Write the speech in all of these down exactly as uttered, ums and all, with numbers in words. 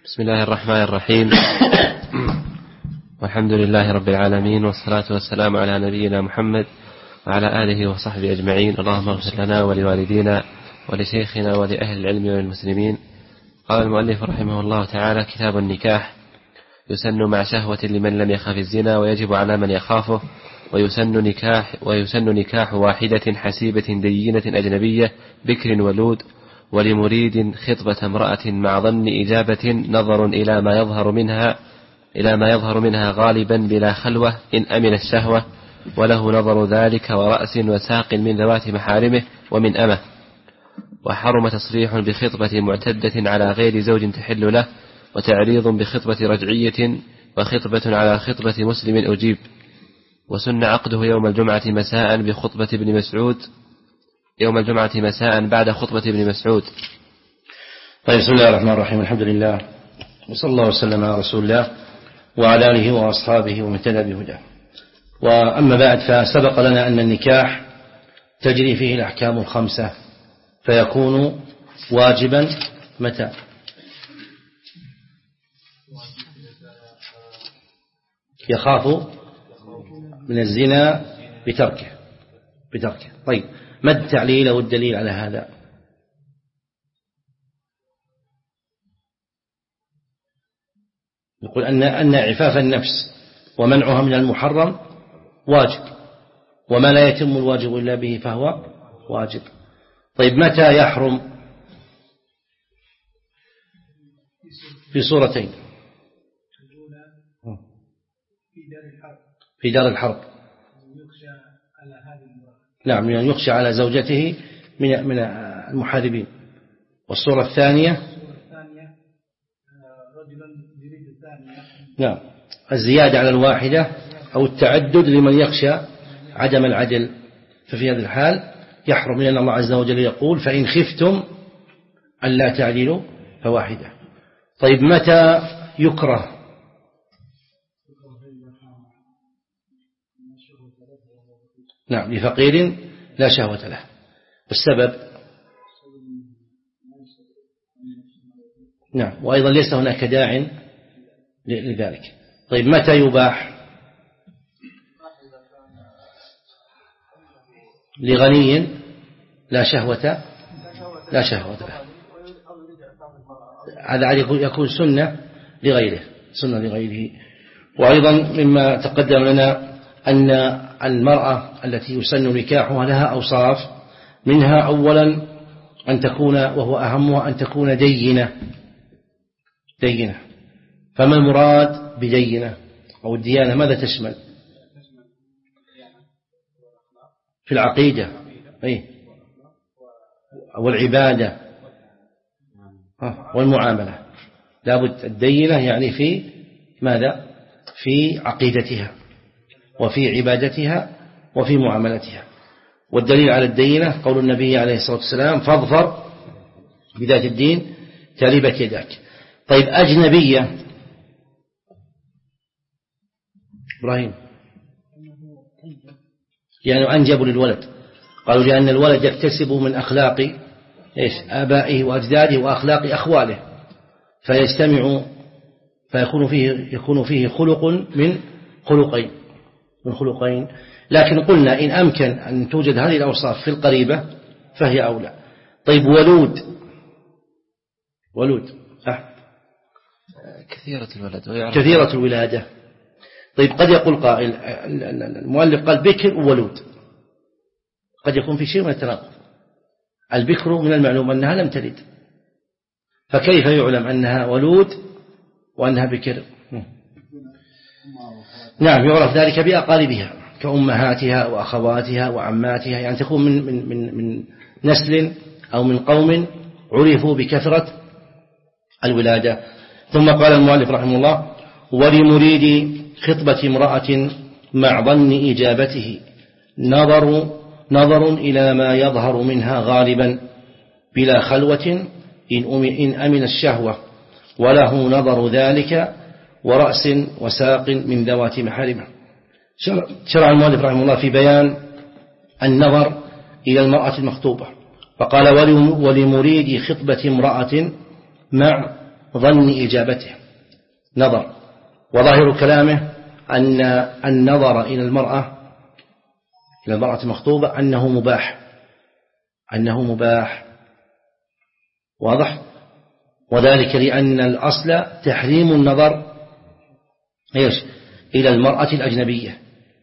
بسم الله الرحمن الرحيم. والحمد لله رب العالمين، والصلاة والسلام على نبينا محمد وعلى آله وصحبه أجمعين. اللهم اغفر لنا ولوالدينا ولشيخنا ولأهل العلم والمسلمين. قال المؤلف رحمه الله تعالى: كتاب النكاح. يسن مع شهوة لمن لم يخاف الزنا، ويجب على من يخافه. ويسن نكاح ويسن نكاح واحدة حسيبة دينة أجنبية بكر ولود، ولمريد خطبة امرأة مع ظن إجابة نظر إلى ما يظهر منها إلى ما يظهر منها غالبا بلا خلوة إن أمن الشهوة، وله نظر ذلك ورأس وساق من ذوات محارمه ومن أمه. وحرم تصريح بخطبة معتدة على غير زوج تحل له، وتعريض بخطبة رجعية، وخطبة على خطبة مسلم أجيب. وسن عقده يوم الجمعة مساء بخطبة ابن مسعود يوم الجمعة مساء بعد خطبة ابن مسعود. طيب، بسم الله الرحمن الرحيم. الحمد لله، وصلى الله وسلم على رسول الله وعلى آله وأصحابه ومن اهتدى بهداه. وأما بعد، فسبق لنا أن النكاح تجري فيه الأحكام الخمسة، فيكون واجبا متى؟ يخاف من الزنا بتركه بتركه طيب، ما التعليل والدليل على هذا؟ نقول أن أن عفاف النفس ومنعها من المحرم واجب، وما لا يتم الواجب إلا به فهو واجب. طيب، متى يحرم؟ في صورتين: في دار الحرب، نعم، يعني يخشى على زوجته من من المحاربين. والصورة الثانية، نعم، الزيادة على الواحدة أو التعدد لمن يخشى عدم العدل. ففي هذه الحال يحرم، لأن الله عز وجل يقول: فإن خفتم ألا تعدلوا فواحدة. طيب، متى يكره؟ نعم، لفقير لا شهوة له. والسبب؟ نعم، وأيضا ليس هناك داع لذلك. طيب، متى يباح؟ لغني لا شهوة لا شهوة له. هذا يكون سنة لغيره سنة لغيره. وأيضا مما تقدم لنا أن المرأة التي يسن نكاحها لها أوصاف، منها أولا أن تكون، وهو أهمها، أن تكون دينة دينة. فما المراد بدينة أو الديانة؟ ماذا تشمل؟ في العقيدة والعبادة والمعاملة. لابد الدينة يعني في ماذا؟ في عقيدتها وفي عبادتها وفي معاملتها. والدليل على الدينة قول النبي عليه الصلاة والسلام: فاظفر بذات الدين تربت يداك. طيب، أجنبية إبراهيم، يعني أنجبوا للولد. قالوا لأن الولد يكتسب من أخلاق إيش؟ آبائه وأجداده وأخلاق أخواله، فيجتمع فيكون فيه يكون فيه خلق من خلقين من خلقين لكن قلنا إن أمكن أن توجد هذه الأوصاف في القريبة فهي أولى. طيب، ولود ولود أه؟ كثيرة الولد كثيرة الولادة. طيب، قد يقول قائل، المؤلف قال بكر وولود، قد يكون في شيء من التناقض. البكر من المعلوم أنها لم تلد، فكيف يعلم أنها ولود وأنها بكر؟ نعم، يعرف ذلك بأقاربها كأمهاتها وأخواتها وعماتها، يعني تكون من من من من نسل أو من قوم عرفوا بكثرة الولادة. ثم قال المؤلف رحمه الله: ولمريد خطبة امرأة مع ظن إجابته نظر نظر إلى ما يظهر منها غالبا بلا خلوة إن أمن الشهوة، وله نظر ذلك ورأس وساق من ذوات محارمه. شرع المؤلف رحمه الله في بيان النظر إلى المرأة المخطوبة، فقال: ولمريد خطبة امرأة مع ظن إجابته نظر. وظاهر كلامه أن النظر إلى المرأة إلى المرأة المخطوبة أنه مباح أنه مباح واضح. وذلك لأن الأصل تحريم النظر إيش إلى المرأة الأجنبية،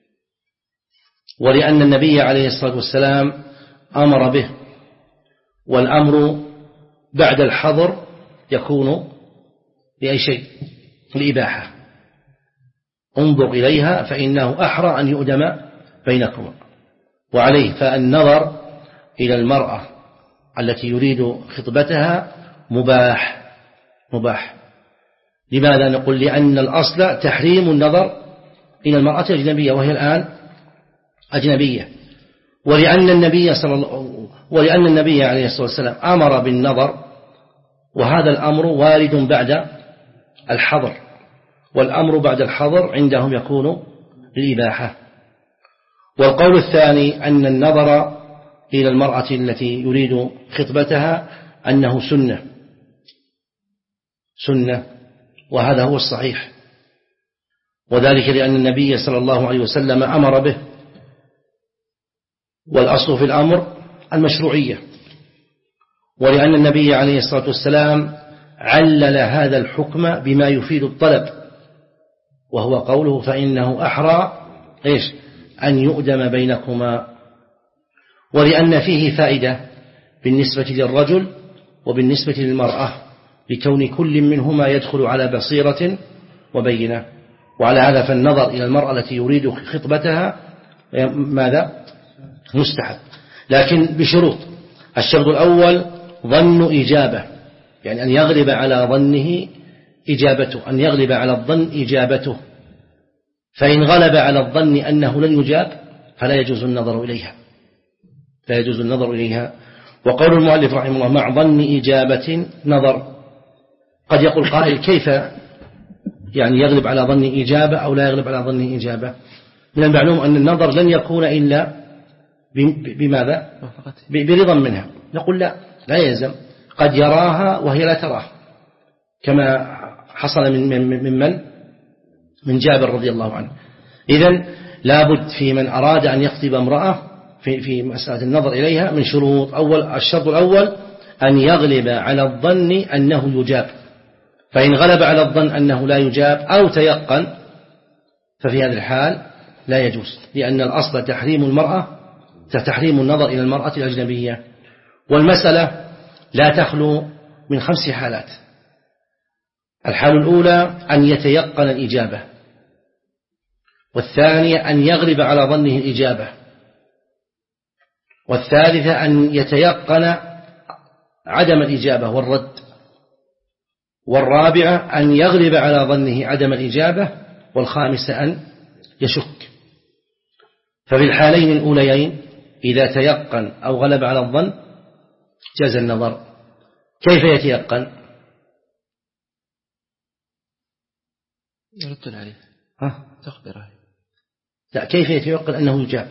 ولأن النبي عليه الصلاة والسلام أمر به، والأمر بعد الحظر يكون بأي شيء الإباحة. انظر إليها فإنه أحرى أن يؤدم بينكما. وعليه فالنظر إلى المرأة التي يريد خطبتها مباح مباح. لماذا نقول؟ لأن الأصل تحريم النظر إلى المرأة الأجنبية وهي الآن أجنبية، ولأن النبي صلى الله ولأن النبي عليه الصلاة والسلام أمر بالنظر، وهذا الأمر وارد بعد الحظر، والأمر بعد الحظر عندهم يكون الإباحة. والقول الثاني أن النظر إلى المرأة التي يريد خطبتها أنه سنة سنة وهذا هو الصحيح، وذلك لأن النبي صلى الله عليه وسلم أمر به، والأصل في الأمر المشروعية، ولأن النبي عليه الصلاة والسلام علل هذا الحكم بما يفيد الطلب، وهو قوله فإنه أحرى إيش أن يؤدم بينكما، ولأن فيه فائدة بالنسبة للرجل وبالنسبة للمرأة لكون كل منهما يدخل على بصيرة وبينة. وعلى هذا فالنظر إلى المرأة التي يريد خطبتها ماذا؟ مستحب، لكن بشروط. الشرط الأول ظن إجابة، يعني أن يغلب على ظنه إجابته، أن يغلب على الظن إجابته، فإن غلب على الظن أنه لن يجاب فلا يجوز النظر إليها لا يجوز النظر إليها. وقول المؤلف رحمه الله مع ظن إجابة نظر. قد يقول قائل كيف يعني يغلب على ظن إجابة أو لا يغلب على ظن إجابة؟ من المعلوم أن النظر لن يكون إلا بماذا؟ برضا منها. نقول لا لا يلزم، قد يراها وهي لا تراه، كما حصل من من من, من جابر رضي الله عنه. إذن لابد في من أراد أن يخطب امرأة في في مسألة النظر إليها من شروط. أول الشرط الأول أن يغلب على الظن أنه يجاب، فإن غلب على الظن أنه لا يجاب أو تيقن ففي هذه الحال لا يجوز، لأن الأصل تحريم المرأة تحريم النظر إلى المرأة الأجنبية. والمسألة لا تخلو من خمس حالات. الحال الأولى أن يتيقن الإجابة، والثانية أن يغلب على ظنه الإجابة، والثالثة أن يتيقن عدم الإجابة والرد، والرابعة أن يغلب على ظنه عدم الإجابة، والخامسة أن يشك. ففي الحالين الأوليين إذا تيقن أو غلب على الظن جاز النظر. كيف يتيقن؟ يرد عليه ها؟ تخبره. لا، كيف يتيقن أنه يجاب؟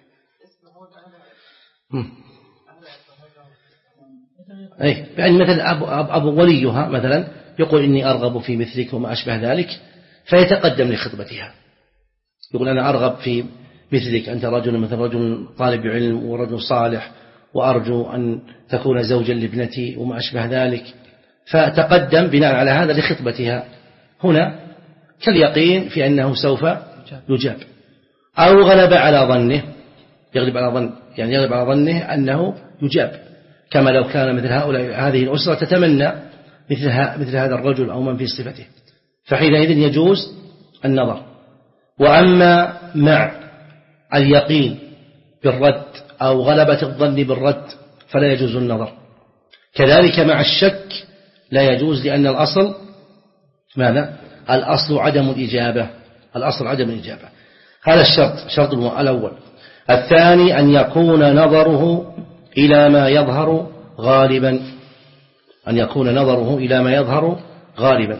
أي يعني مثلا أبو, أبو وليها مثلا يقول إني أرغب في مثلك وما أشبه ذلك، فيتقدم لخطبتها، يقول أنا أرغب في مثلك، أنت رجل مثل رجل طالب علم ورجل صالح، وأرجو أن تكون زوجا لابنتي وما أشبه ذلك، فتقدم بناء على هذا لخطبتها. هنا كاليقين في أنه سوف يجاب، أو غلب على ظنه، يغلب على ظن يعني يغلب على ظنه أنه يجاب، كما لو كان مثل هؤلاء هذه الأسرة تتمنى مثل مثل هذا الرجل أو من في صفته، فحينئذ يجوز النظر. وأما مع اليقين بالرد أو غلبة الظن بالرد فلا يجوز النظر. كذلك مع الشك لا يجوز، لأن الأصل ماذا؟ الأصل عدم الإجابة الأصل عدم الإجابة. هذا الشرط شرط الأول. الثاني أن يكون نظره إلى ما يظهر غالبا أن يكون نظره إلى ما يظهر غالبا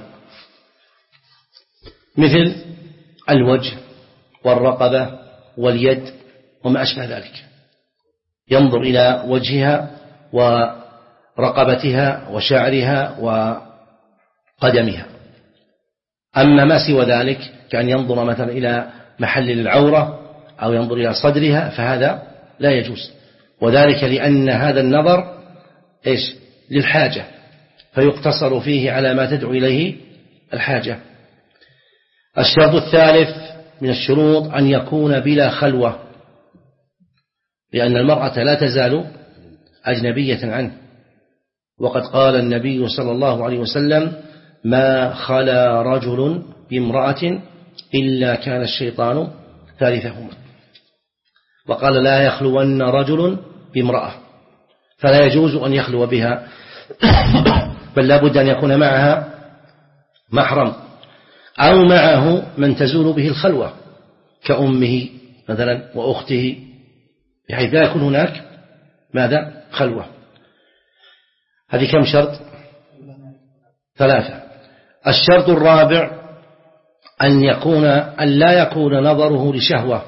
مثل الوجه والرقبة واليد وما أشبه ذلك، ينظر إلى وجهها ورقبتها وشعرها قدمها. أما ما سوى ذلك كأن ينظر مثلا إلى محل العورة أو ينظر إلى صدرها فهذا لا يجوز، وذلك لأن هذا النظر إيش للحاجة، فيقتصر فيه على ما تدعو إليه الحاجة. الشرط الثالث من الشروط أن يكون بلا خلوة، لأن المرأة لا تزال أجنبية عنه، وقد قال النبي صلى الله عليه وسلم: ما خلا رجل بامرأة إلا كان الشيطان ثالثهما. وقال: لا يخلون رجل بامرأة، فلا يجوز أن يخلو بها، بل لا بد أن يكون معها محرم أو معه من تزول به الخلوة كأمه مثلا وأخته، بحيث لا يكون هناك ماذا خلوة. هذه كم شرط؟ ثلاثة. الشرط الرابع أن يكون أن لا يكون نظره لشهوة،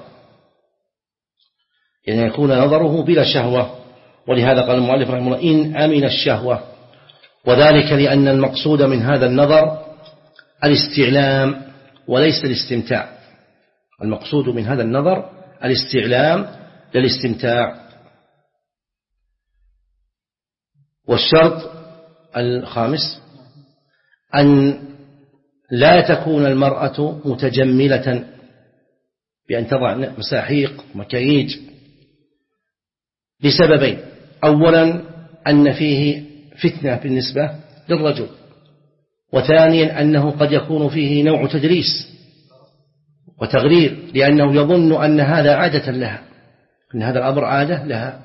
يعني يكون نظره بلا شهوة، ولهذا قال المؤلف رحمه الله: إن أمن الشهوة، وذلك لأن المقصود من هذا النظر الاستعلام وليس الاستمتاع. المقصود من هذا النظر الاستعلام للاستمتاع. والشرط الخامس أن لا تكون المرأة متجملة بأن تضع مساحيق ومكياج لسببين: أولا أن فيه فتنة بالنسبة للرجل، وثانيا أنه قد يكون فيه نوع تدريس وتغرير، لأنه يظن أن هذا عادة لها، أن هذا الأمر عادة لها.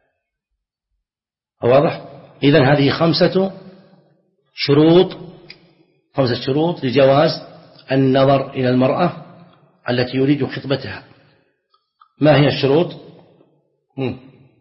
واضح؟ إذن هذه خمسة شروط خمسة شروط لجواز النظر إلى المرأة التي يريد خطبتها. ما هي الشروط؟ مم.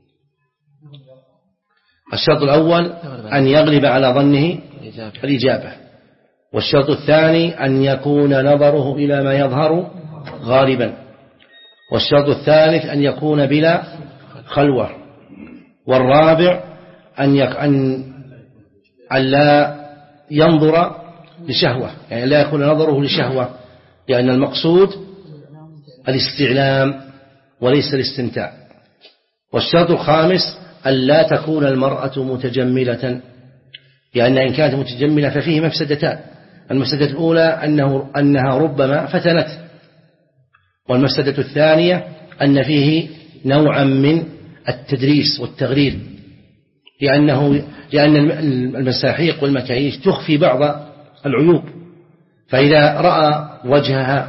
الشرط الأول أن يغلب على ظنه الإجابة، والشرط الثاني أن يكون نظره إلى ما يظهر غالبا، والشرط الثالث أن يكون بلا خلوة، والرابع أن أن لا ينظر لشهوة، يعني لا يكون نظره لشهوة، لأن المقصود الاستعلام وليس الاستمتاع. والشرط الخامس أن لا تكون المرأة متجملة، لأن إن كانت متجملة ففيه مفسدتان: المفسدة الأولى أنه أنها ربما فتنت، والمفسدة الثانية أن فيه نوعا من التدريس والتغرير، لأنه لأن المساحيق والمكاييش تخفي بعض العيوب، فإذا رأى وجهها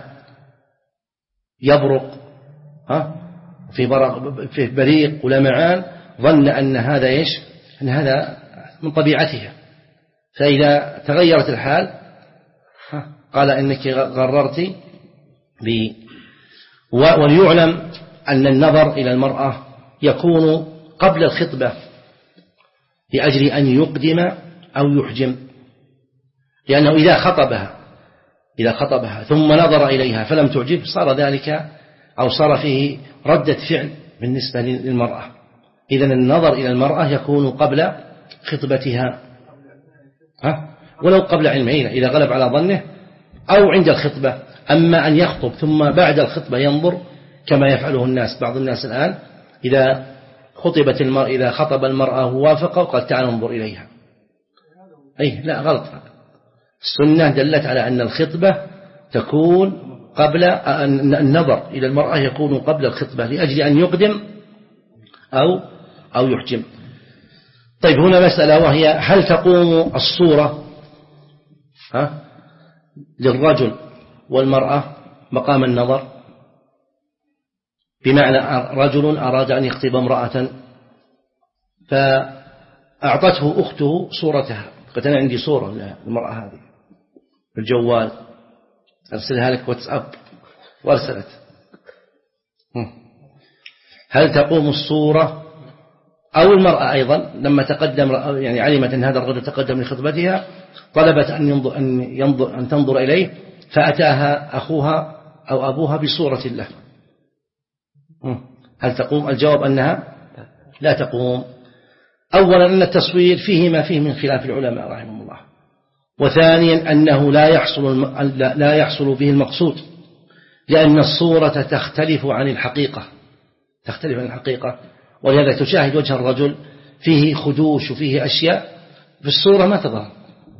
يبرق ها في برق في بريق ولمعان ظن أن هذا إيش أن هذا من طبيعتها، فإذا تغيرت الحال قال إنك غررت بي. وليعلم أن النظر إلى المرأة يكون قبل الخطبة لأجل أن يقدم أو يحجم، لأنه إذا خطبها إذا خطبها ثم نظر إليها فلم تعجب صار ذلك أو صار فيه ردة فعل بالنسبة للمرأة. إذن النظر إلى المرأة يكون قبل خطبتها، ها؟ ولو قبل علمه إذا غلب على ظنه، أو عند الخطبة. أما أن يخطب ثم بعد الخطبة ينظر كما يفعله الناس، بعض الناس الآن إذا خطبت المرأة إذا خطب المرأة ووافق وقال تعال انظر إليها، أي لا غلط. السنة دلت على أن الخطبة تكون قبل النظر إلى المرأة يكون قبل الخطبة لأجل أن يقدم أو أو يحجم. طيب هنا مسألة، وهي هل تقوم الصورة ها للرجل والمرأة مقام النظر؟ بمعنى رجل أراد أن يخطب امرأة فأعطته أخته صورتها، قلت أنا عندي صورة للمرأة هذه في الجوال أرسلها لك واتساب وأرسلت، هل تقوم الصورة أو المرأة أيضا لما تقدم يعني علمت أن هذا الرجل تقدم لخطبتها طلبت أن ينظر أن ينظر أن تنظر إليه فأتاها أخوها أو أبوها بصورة له، هل تقوم؟ الجواب أنها لا تقوم. أولا أن التصوير فيه ما فيه من خلاف العلماء رحمهم الله، وثانيا أنه لا يحصل لا يحصل به المقصود، لأن الصورة تختلف عن الحقيقة تختلف عن الحقيقة ولهذا تشاهد وجه الرجل فيه خدوش وفيه أشياء في الصورة ما تظهر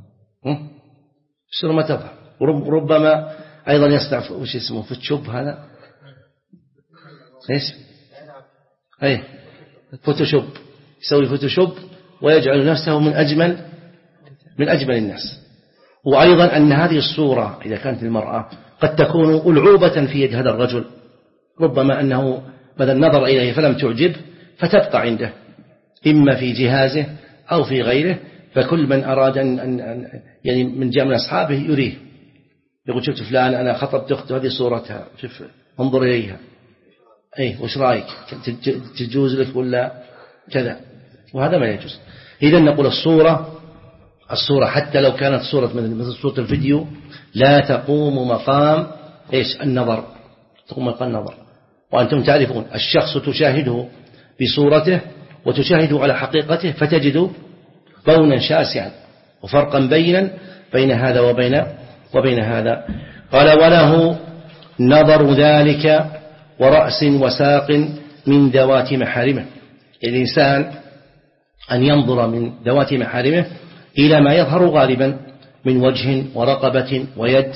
في الصورة ما تظهر وربما أيضا يصنع وش اسمه فوتوشوب هذا ايش اي فوتوشوب يسوي فوتوشوب ويجعل نفسه من أجمل من أجمل الناس. وأيضا أن هذه الصورة إذا كانت المرأة قد تكون ألعوبة في يد هذا الرجل، ربما أنه بدل النظر إليه فلم تعجب فتبقى عنده إما في جهازه أو في غيره، فكل من أراد أن, أن يعني من جاء من أصحابه يريه يقول شفت فلان أنا خطبت أخته هذه صورتها شوف انظر إليها أي وش رأيك تجوز لك ولا كذا، وهذا ما يجوز. إذا نقول الصورة الصورة حتى لو كانت صورة مثل صورة الفيديو لا تقوم مقام إيش النظر تقوم مقام النظر. وأنتم تعرفون الشخص تشاهده بصورته وتشاهده على حقيقته فتجد بونا شاسعا وفرقا بينا بين هذا وبين وبين هذا. قال وله نظر ذلك ورأس وساق من ذوات محارمه، الإنسان أن ينظر من ذوات محارمه إلى ما يظهر غالبا من وجه ورقبة ويد،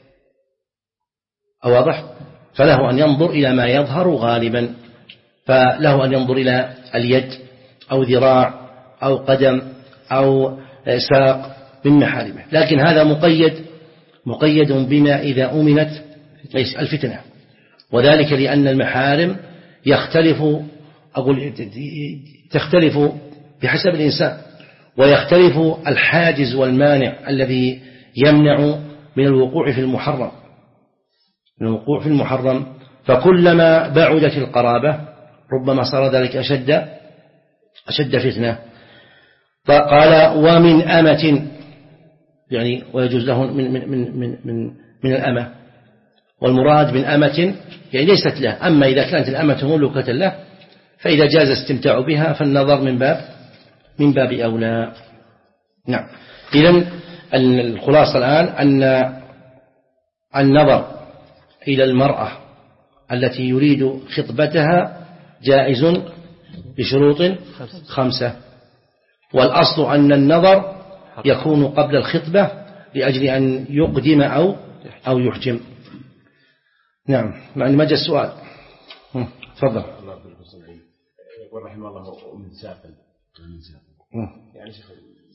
أو واضح؟ فله أن ينظر إلى ما يظهر غالبا، فله أن ينظر إلى اليد أو ذراع أو قدم أو ساق من محارمه، لكن هذا مقيد مقيد بما إذا أمنت الفتنة، وذلك لأن المحارم يختلف أقول تختلف بحسب الإنسان، ويختلف الحاجز والمانع الذي يمنع من الوقوع في المحرم من الوقوع في المحرم فكلما بعدت القرابة ربما صار ذلك أشد أشد فتنة. فقال ومن أمة يعني ويجوز له من من من من من, من الأمة، والمراد من أمة يعني ليست له، أما إذا كانت الأمة مملوكة له فإذا جاز استمتاع بها فالنظر من باب من باب أولى. نعم. إذن الخلاصة الآن أن النظر إلى المرأة التي يريد خطبتها جائز بشروط خمسة، والأصل أن النظر يكون قبل الخطبة لأجل أن يقدم أو أو يحجم. نعم. مع ما جاء السؤال تفضل. يقول رحمه الله من سافل من سافل يعني شيخ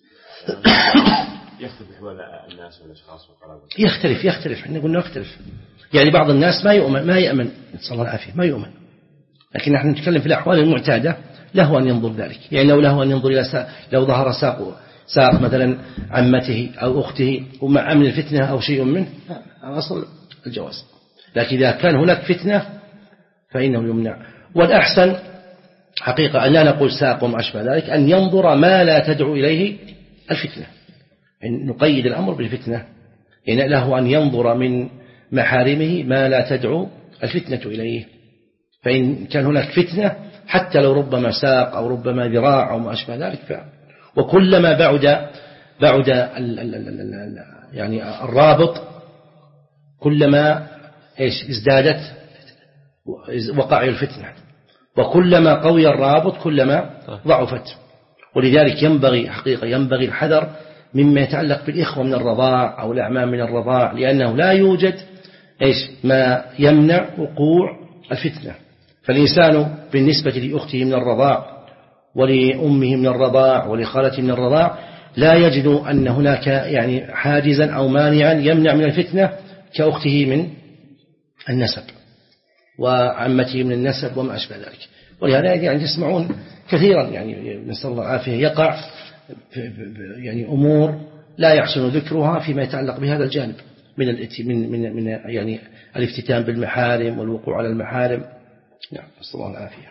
يختلف أحوال الناس والأشخاص والقرابة يختلف يختلف احنا قلنا يختلف، يعني بعض الناس ما يؤمن ما يأمن نسأل الله العافية ما يؤمن، لكن نحن نتكلم في الأحوال المعتادة له أن ينظر ذلك، يعني لو له أن ينظر إلى ساق لو ظهر ساق ساق مثلا عمته أو أخته ومع أمن الفتنة أو شيء منه أصل الجواز، لكن إذا كان هناك فتنة فإنه يمنع. والأحسن حقيقة أن لا نقول ساق وما أشبه ذلك، أن ينظر ما لا تدعو إليه الفتنة، يعني نقيد الأمر بالفتنة، يعني له أن ينظر من محارمه ما لا تدعو الفتنة إليه، فإن كان هناك فتنة حتى لو ربما ساق أو ربما ذراع أو ما أشبه ذلك فعل. وكلما بعد بعد ال ال ال ال يعني الرابط كلما إيش ازدادت وقع الفتنة، وكلما قوي الرابط كلما ضعفت. ولذلك ينبغي حقيقة ينبغي الحذر مما يتعلق بالإخوة من الرضاع أو الأعمام من الرضاع، لأنه لا يوجد إيش ما يمنع وقوع الفتنة. فالإنسان بالنسبة لأخته من الرضاع ولأمه من الرضاع ولخالته من الرضاع لا يجد أن هناك يعني حاجزا أو مانعا يمنع من الفتنة كأخته من النسب وعمته من النسب وما أشبه ذلك. ولهذا يعني تسمعون كثيرا يعني نسأل الله العافية يقع يعني أمور لا يحسن ذكرها فيما يتعلق بهذا الجانب من من من من يعني الافتتان بالمحارم والوقوع على المحارم. نعم نسأل الله العافية.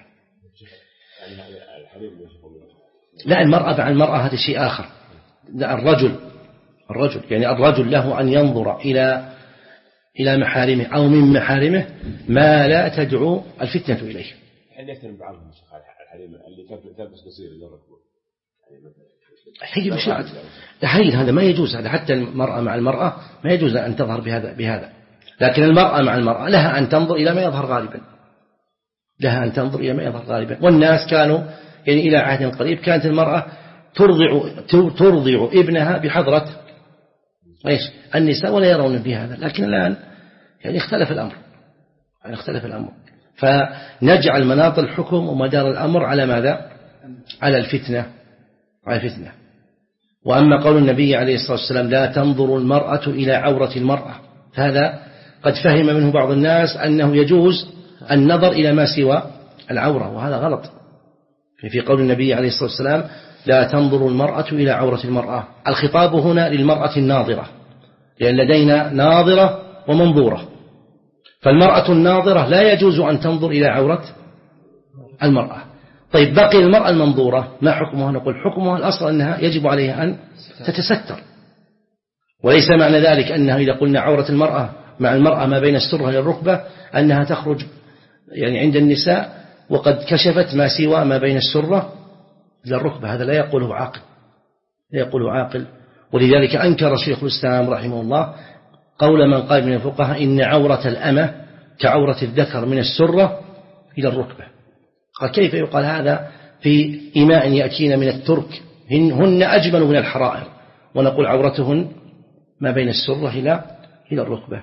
لا المرأة مع المرأة هذا شيء آخر. لا الرجل الرجل يعني الرجل له أن ينظر إلى إلى محارمه أو من محارمه ما لا تدعو الفتنة إليه. هل يكتن بعضهم الحريم اللي تلبس قصير اللي ركبه حي بشاعة تحيل، هذا ما يجوز، هذا حتى المرأة مع المرأة ما يجوز أن تظهر بهذا بهذا لكن المرأة مع المرأة لها أن تنظر إلى ما يظهر غالبا، لها أن تنظر إلى ما يظهر غالبا. والناس كانوا يعني إلى عهد قريب كانت المرأة ترضع ترضع ابنها بحضرة إيش النساء ولا يرون بهذا، لكن الآن يعني اختلف الأمر، يعني اختلف الأمر، فنجعل مناط الحكم ومدار الأمر على ماذا؟ على الفتنة، على الفتنة. وأما قول النبي عليه الصلاة والسلام لا تنظر المرأة إلى عورة المرأة، هذا قد فهم منه بعض الناس أنه يجوز النظر إلى ما سوى العورة، وهذا غلط. في قول النبي عليه الصلاة والسلام لا تنظر المرأة إلى عورة المرأة، الخطاب هنا للمرأة الناظرة، لأن لدينا ناظرة ومنظورة، فالمرأة الناظرة لا يجوز أن تنظر إلى عورة المرأة. طيب بقي المرأة المنظورة ما حكمها؟ نقول حكمها الأصل أنها يجب عليها أن تتستر، وليس معنى ذلك أنها إذا قلنا عورة المرأة مع المرأة ما بين السرة إلى الركبة أنها تخرج يعني عند النساء وقد كشفت ما سوى ما بين السرة إلى الركبة، هذا لا يقوله عاقل، لا يقوله عاقل. ولذلك أنكر شيخ الإسلام رحمه الله قول من قال من الفقهاء إن عورة الأمة كعورة الذكر من السرة إلى الركبة. قال كيف يقال هذا في إماء يأتين من الترك هن أجمل من الحرائر، ونقول عورتهن ما بين السرة إلى إلى الركبة.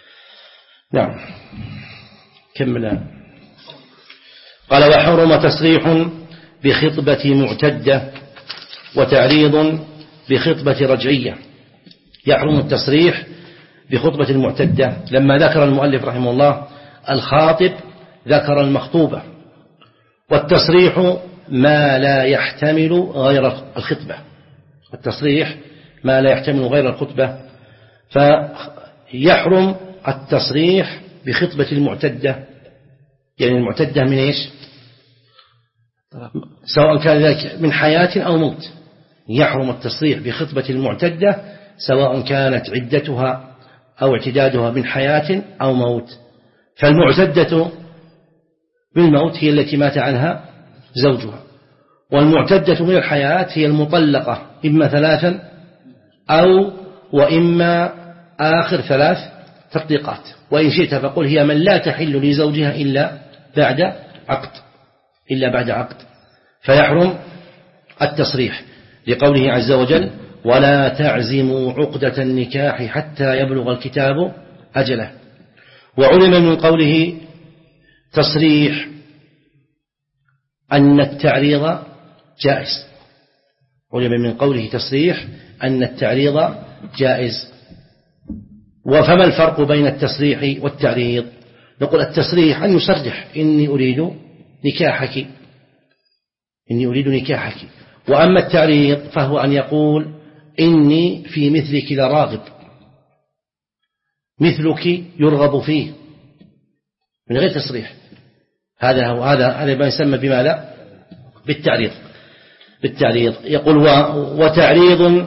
نعم كمل. قال وحرم تصريح بخطبة معتدة وتعريض بخطبة رجعية. يحرم التصريح بخطبة المعتدة، لما ذكر المؤلف رحمه الله الخاطب ذكر المخطوبة، والتصريح ما لا يحتمل غير الخطبة، التصريح ما لا يحتمل غير الخطبة، فيحرم التصريح بخطبة المعتدة، يعني المعتدة من إيش؟ سواء كان ذلك من حياة أو موت، يحرم التصريح بخطبة المعتدة سواء كانت عدتها أو اعتدادها من حياة أو موت. فالمعتدة بالموت هي التي مات عنها زوجها، والمعتدة من الحياة هي المطلقة إما ثلاثا أو وإما آخر ثلاث تطليقات، وإن شئت فقل هي من لا تحل لزوجها إلا بعد عقد، إلا بعد عقد. فيحرم التصريح لقوله عز وجل ولا تعزموا عقدة النكاح حتى يبلغ الكتاب أجله. وعلم من قوله تصريح أن التعريض جائز، علم من قوله تصريح أن التعريض جائز. وفما الفرق بين التصريح والتعريض؟ نقول التصريح أن يصرح إني أريد نكاحك، إني أريد نكاحك، وأما التعريض فهو أن يقول إني في مثلك لراغب، مثلك يرغب فيه، من غير تصريح. هذا هو هذا هذا ما يسمى بماذا؟ بالتعريض. بالتعريض يقول وتعريض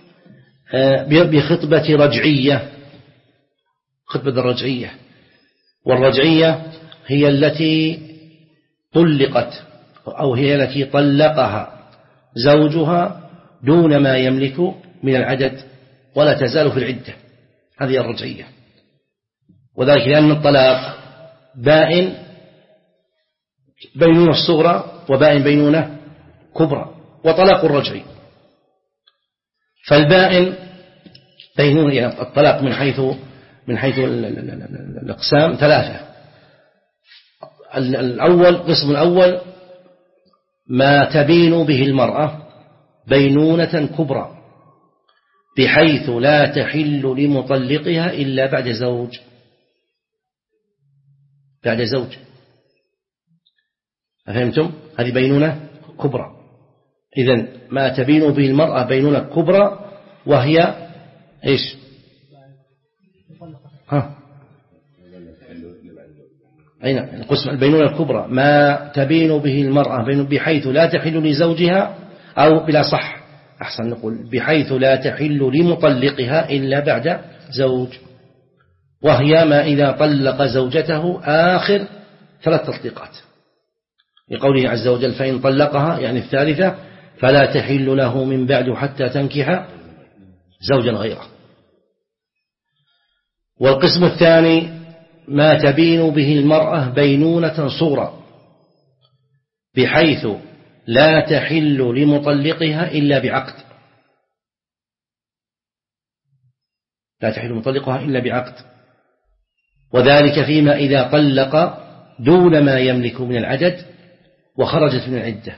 بخطبة رجعية، خطبة الرجعية، والرجعية هي التي طلقت أو هي التي طلقها زوجها دون ما يملك من العدد ولا تزال في العدة، هذه الرجعية. وذلك لأن الطلاق بائن بينونة الصغرى وبائن بينونة كبرى وطلاق الرجعي. فالبائن بينونة يعني الطلاق من حيث من حيث الأقسام ثلاثة. الأول القسم الأول ما تبين به المرأة بينونة كبرى بحيث لا تحل لمطلقها إلا بعد زوج، بعد زوج. أفهمتم؟ هذه بينونة كبرى. إذن ما تبين به المرأة بينونة كبرى وهي إيش؟ ها أين القسم البينونة الكبرى؟ ما تبين به المرأة بحيث لا تحل لزوجها، أو بلا صح أحسن نقول بحيث لا تحل لمطلقها إلا بعد زوج، وهي ما إذا طلق زوجته آخر ثلاث تطليقات، لقوله عز وجل فإن طلقها يعني الثالثة فلا تحل له من بعد حتى تنكح زوجا غيره. والقسم الثاني ما تبين به المرأة بينونة صغرى بحيث لا تحل لمطلقها إلا بعقد، لا تحل مطلقها إلا بعقد، وذلك فيما إذا طلق دون ما يملك من العدد وخرجت من العدة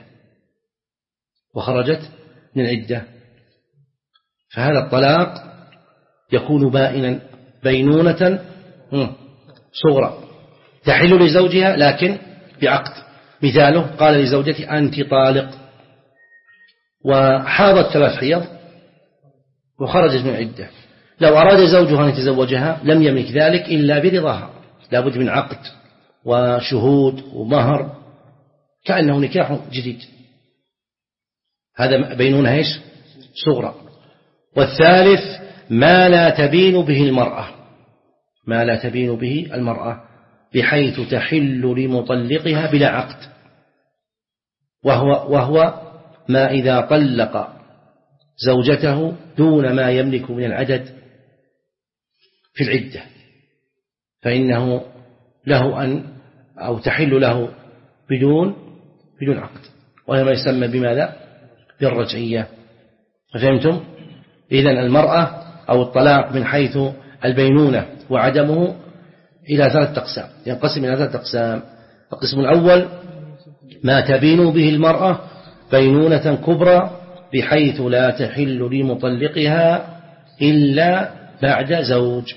وخرجت من العدة فهذا الطلاق يكون بائنا بينونة صغرى تحل لزوجها لكن بعقد. مثاله قال لزوجتي أنت طالق، وحاضت ثلاث حيض وخرجت من العدة، لو أراد زوجها أن يتزوجها لم يملك ذلك إلا برضاها، لابد من عقد وشهود ومهر كأنه نكاح جديد. هذا بينونة إيش؟ صغرى. والثالث ما لا تبين به المرأة، ما لا تبين به المرأة بحيث تحل لمطلقها بلا عقد، وهو, وهو ما إذا طلق زوجته دون ما يملك من العدد في العدة فإنه له أن أو تحل له بدون بدون عقد، وهو ما يسمى بماذا؟ بالرجعية. فهمتم؟ إذن المرأة أو الطلاق من حيث البينونة وعدمه إلى ثلاث أقسام، ينقسم إلى ثلاث أقسام. القسم الأول ما تبين به المرأة بينونة كبرى بحيث لا تحل لمطلقها إلا بعد زوج،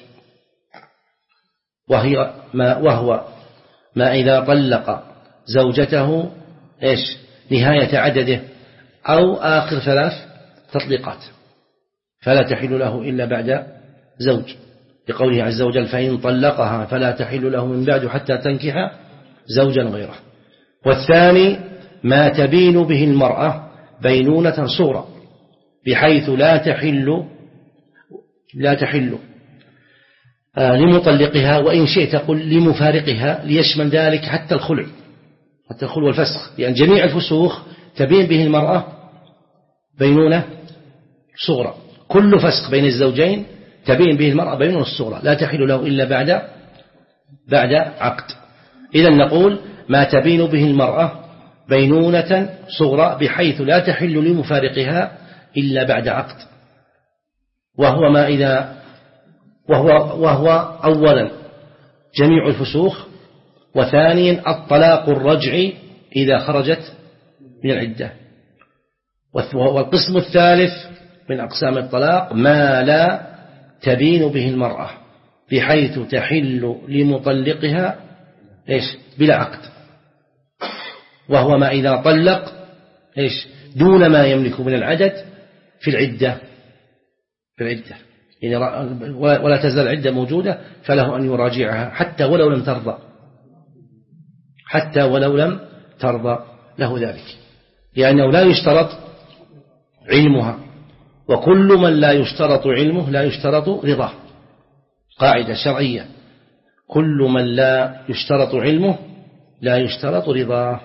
وهي ما وهو ما إذا طلق زوجته إيش نهاية عدده أو آخر ثلاث تطليقات فلا تحل له إلا بعد زوج، لقوله عز وجل فإن طلقها فلا تحل له من بعد حتى تنكح زوجا غيره. والثاني ما تبين به المرأة بينونة صغرى بحيث لا تحل لا تحل لمطلقها، وإن شئت قل لمفارقها، ليشمل ذلك حتى الخلع حتى الخلع والفسخ، لأن يعني جميع الفسوخ تبين به المرأة بينونة صغرى، كل فسخ بين الزوجين تبين به المرأة بينونة الصغرى لا تحل له إلا بعد بعد عقد. إذن نقول ما تبين به المرأة بينونة صغرى بحيث لا تحل لمفارقها إلا بعد عقد، وهو ما إذا وهو وهو أولا جميع الفسوخ، وثانيا الطلاق الرجعي إذا خرجت من العدة. والقسم الثالث من أقسام الطلاق ما لا تبين به المرأة بحيث تحل لمطلقها إيش بلا عقد، وهو ما إذا طلق إيش دون ما يملك من العدد في العدة في العدة يعني ولا تزال العدة موجودة فله أن يراجعها حتى ولو لم ترضى حتى ولو لم ترضى له ذلك، لأنه لا يشترط علمها، وكل من لا يشترط علمه لا يشترط رضاه، قاعدة شرعية، كل من لا يشترط علمه لا يشترط رضاه.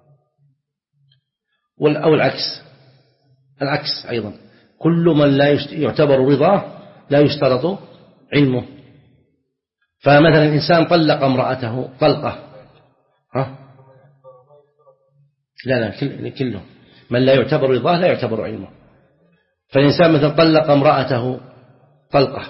أو العكس العكس أيضا، كل من لا يعتبر رضاه لا يشترط علمه. فمثلا الإنسان طلق امرأته طلقة ها؟ لا لا كله من لا يعتبر رضاه لا يعتبر علمه. فالإنسان مثلا طلق امرأته طلقة،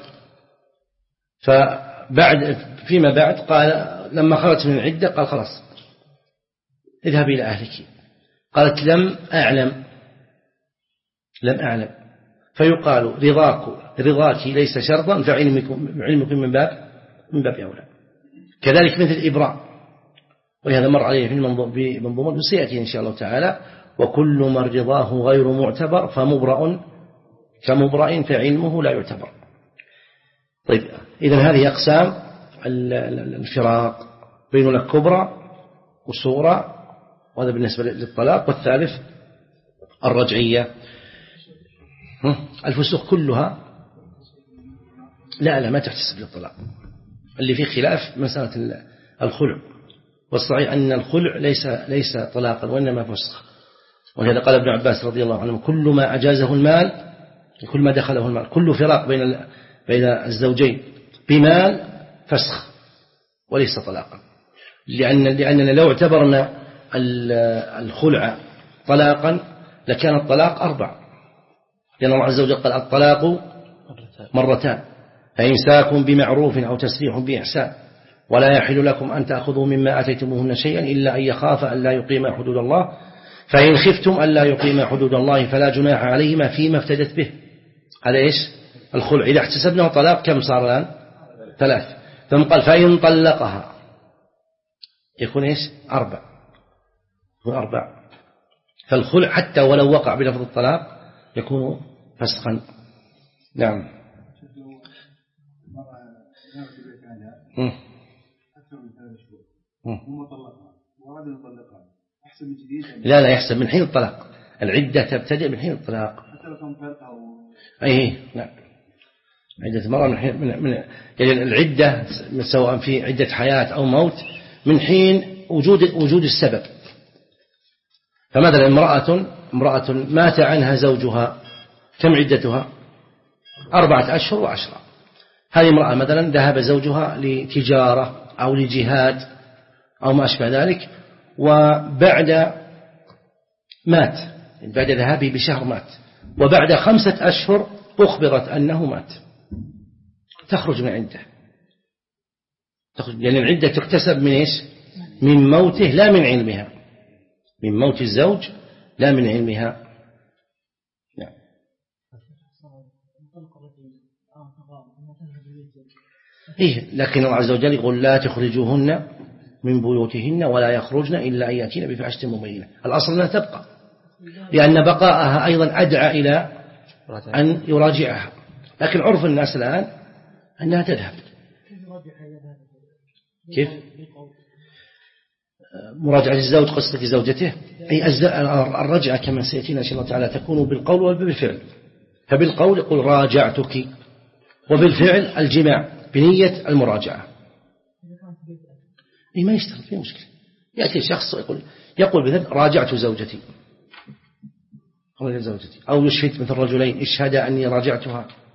فبعد فيما بعد قال لما خرجت من العدة قال خلاص اذهبي إلى أهلك، قالت لم أعلم لم أعلم فيقال رضاك رضاك ليس شرطا فعلمكم علمكم من باب من باب أولى. كذلك مثل الإبراء، ولهذا مر عليه في المنظومة سيأتي إن شاء الله تعالى، وكل من رضاه غير معتبر فمبرأ كمبرأ فعلمه لا يعتبر. طيب إذن هذه أقسام الفراق بين الكبرى والصغرى، وهذا بالنسبة للطلاق. والثالث الرجعية. الفسوق كلها لا لا ما تحتسب للطلاق، اللي فيه خلاف مسألة الخلع، والصحيح أن الخلع ليس ليس طلاقا وإنما فسخ، وهذا قال ابن عباس رضي الله عنه كل ما أجازه المال كل ما دخله المال كل فراق بين بين الزوجين بمال فسخ وليس طلاقا، لأن لأننا لو اعتبرنا الخلع طلاقا لكان الطلاق أربع، لأن الله عز وجل قال الطلاق مرتان فإمساك بمعروف أو تسريح بإحسان ولا يحل لكم أن تأخذوا مما آتيتموهن شيئا إلا أن يخاف أن لا يقيما حدود الله فإن خفتم أن لا يقيما حدود الله فلا جناح عليهما فيما افتدت به. هذا إيش الخلع؟ إذا احتسبناه طلاق كم صار الآن؟ ثلاث. ثم قال فإن طلقها يكون إيش أربع، يكون أربع. فالخلع حتى ولو وقع بلفظ الطلاق يكون فسخا. نعم. لا لا يحسب من حين الطلاق، العدة تبتدئ من حين الطلاق. أي نعم، عدة المرأة من حين من من يعني العدة سواء في عدة حياة أو موت من حين وجود وجود السبب. فمثلا امرأة امرأة مات عنها زوجها كم عدتها؟ أربعة أشهر وعشرة. هذه امرأة مثلا ذهب زوجها لتجارة أو لجهاد أو ما أشبه ذلك وبعد مات، بعد ذهابه بشهر مات، وبعد خمسة أشهر أخبرت أنه مات، تخرج من عدة، تخرج يعني العدة تكتسب من إيش؟ من موته لا من علمها، من موت الزوج لا من علمها. نعم. إيه لكن الله عز وجل يقول لا تخرجوهن من بيوتهن ولا يخرجن إلا أن يأتين بفاحشة مبينة. الأصل أنها تبقى، لأن بقاءها أيضا أدعى إلى أن يراجعها، لكن عرف الناس الآن أنها تذهب. كيف؟ مراجعة الزوج قصدك زوجته؟ أي الرجعة كما سيأتينا إن شاء الله تعالى تكون بالقول وبالفعل. فبالقول يقول راجعتك، وبالفعل الجماع بنية المراجعة. إيه ما يشترط فيه مشكلة، يأتي شخص يقول يقول بذلك راجعت زوجتي زوجتي أو يشهد مثل رجلين اشهد أني راجعتها